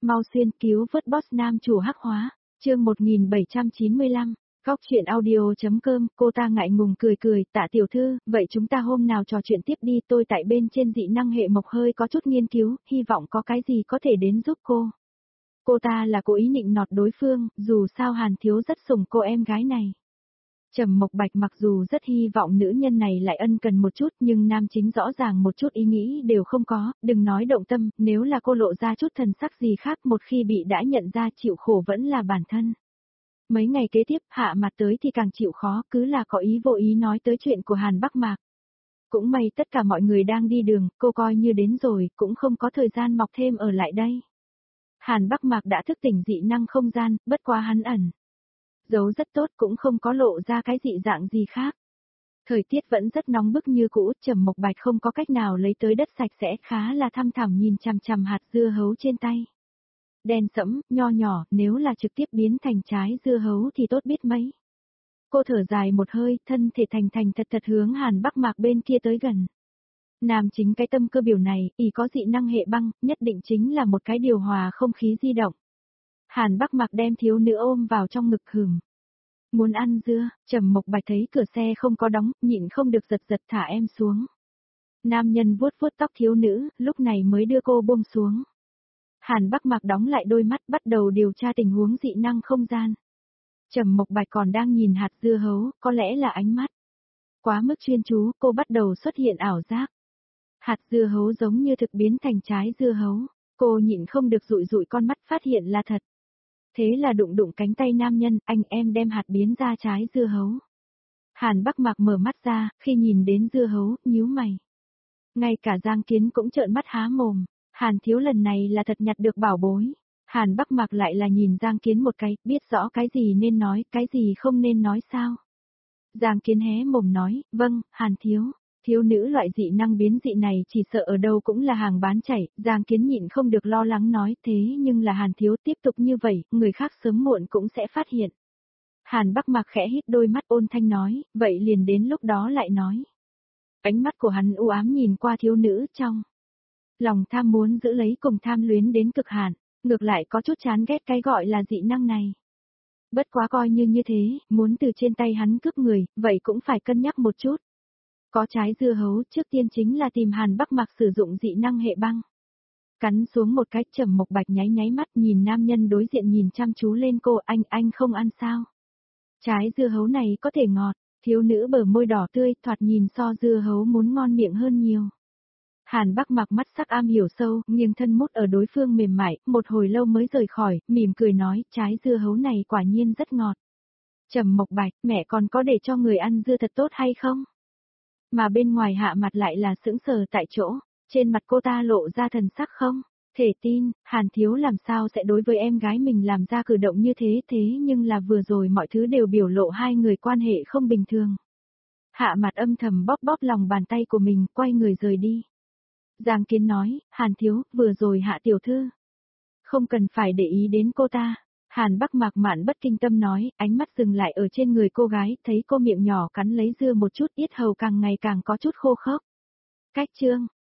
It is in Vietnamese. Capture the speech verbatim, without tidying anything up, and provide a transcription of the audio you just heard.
Mau xuyên cứu vớt boss nam chủ hắc hóa, chương một nghìn bảy trăm chín mươi lăm, góc chuyện audio.com, cô ta ngại ngùng cười cười, Tạ tiểu thư, vậy chúng ta hôm nào trò chuyện tiếp đi, tôi tại bên trên dị năng hệ mộc hơi có chút nghiên cứu, hy vọng có cái gì có thể đến giúp cô. Cô ta là cố ý nịnh nọt đối phương, dù sao Hàn Thiếu rất sủng cô em gái này. Trầm Mộc Bạch mặc dù rất hy vọng nữ nhân này lại ân cần một chút nhưng nam chính rõ ràng một chút ý nghĩ đều không có, đừng nói động tâm, nếu là cô lộ ra chút thần sắc gì khác một khi bị đã nhận ra chịu khổ vẫn là bản thân. Mấy ngày kế tiếp hạ mặt tới thì càng chịu khó, cứ là có ý vô ý nói tới chuyện của Hàn Bắc Mạc. Cũng may tất cả mọi người đang đi đường, cô coi như đến rồi, cũng không có thời gian mọc thêm ở lại đây. Hàn Bắc Mạc đã thức tỉnh dị năng không gian, bất quá hắn ẩn. Giấu rất tốt cũng không có lộ ra cái dị dạng gì khác. Thời tiết vẫn rất nóng bức như cũ, Trầm Mộc Bạch không có cách nào lấy tới đất sạch sẽ, khá là thăm thẳm nhìn chằm chằm hạt dưa hấu trên tay. Đen sẫm, nho nhỏ, nếu là trực tiếp biến thành trái dưa hấu thì tốt biết mấy. Cô thở dài một hơi, thân thể thành thành thật thật hướng Hàn Bắc Mạc bên kia tới gần. Nam chính cái tâm cơ biểu này, ỷ có dị năng hệ băng, nhất định chính là một cái điều hòa không khí di động. Hàn Bắc Mạc đem thiếu nữ ôm vào trong ngực hửng. Muốn ăn dưa, Trầm Mộc Bạch thấy cửa xe không có đóng, nhịn không được giật giật thả em xuống. Nam nhân vuốt vuốt tóc thiếu nữ, lúc này mới đưa cô buông xuống. Hàn Bắc Mạc đóng lại đôi mắt bắt đầu điều tra tình huống dị năng không gian. Trầm Mộc Bạch còn đang nhìn hạt dưa hấu, có lẽ là ánh mắt. Quá mức chuyên chú, cô bắt đầu xuất hiện ảo giác. Hạt dưa hấu giống như thực biến thành trái dưa hấu, cô nhịn không được dụi dụi con mắt phát hiện là thật. Thế là đụng đụng cánh tay nam nhân, anh em đem hạt biến ra trái dưa hấu. Hàn Bắc Mạc mở mắt ra, khi nhìn đến dưa hấu, nhíu mày. Ngay cả Giang Kiến cũng trợn mắt há mồm, Hàn Thiếu lần này là thật nhặt được bảo bối. Hàn Bắc Mạc lại là nhìn Giang Kiến một cái, biết rõ cái gì nên nói, cái gì không nên nói sao. Giang Kiến hé mồm nói, vâng, Hàn Thiếu. Thiếu nữ loại dị năng biến dị này chỉ sợ ở đâu cũng là hàng bán chảy, Giang Kiến nhịn không được lo lắng nói thế nhưng là Hàn Thiếu tiếp tục như vậy, người khác sớm muộn cũng sẽ phát hiện. Hàn Bắc Mạc khẽ hít đôi mắt ôn thanh nói, vậy liền đến lúc đó lại nói. Ánh mắt của hắn u ám nhìn qua thiếu nữ trong. Lòng tham muốn giữ lấy cùng tham luyến đến cực hạn, ngược lại có chút chán ghét cái gọi là dị năng này. Bất quá coi như như thế, muốn từ trên tay hắn cướp người, vậy cũng phải cân nhắc một chút. Có trái dưa hấu, trước tiên chính là tìm Hàn Bắc Mạc sử dụng dị năng hệ băng. Cắn xuống một cái, Trầm Mộc Bạch nháy nháy mắt nhìn nam nhân đối diện nhìn chăm chú lên cô, anh, anh không ăn sao? Trái dưa hấu này có thể ngọt, thiếu nữ bờ môi đỏ tươi, thoạt nhìn so dưa hấu muốn ngon miệng hơn nhiều. Hàn Bắc Mạc mắt sắc am hiểu sâu, nghiêng thân mút ở đối phương mềm mại, một hồi lâu mới rời khỏi, mỉm cười nói, trái dưa hấu này quả nhiên rất ngọt. Trầm Mộc Bạch, mẹ còn có để cho người ăn dưa thật tốt hay không? Mà bên ngoài hạ mặt lại là sững sờ tại chỗ, trên mặt cô ta lộ ra thần sắc không thể tin, Hàn Thiếu làm sao sẽ đối với em gái mình làm ra cử động như thế thế nhưng là vừa rồi mọi thứ đều biểu lộ hai người quan hệ không bình thường. Hạ mặt âm thầm bóp bóp lòng bàn tay của mình, quay người rời đi. Giang Kiến nói, Hàn Thiếu, vừa rồi Hạ tiểu thư. Không cần phải để ý đến cô ta. Hàn Bắc Mạc mạn bất kinh tâm nói, ánh mắt dừng lại ở trên người cô gái, thấy cô miệng nhỏ cắn lấy dưa một chút, yết hầu càng ngày càng có chút khô khốc. Cách chương,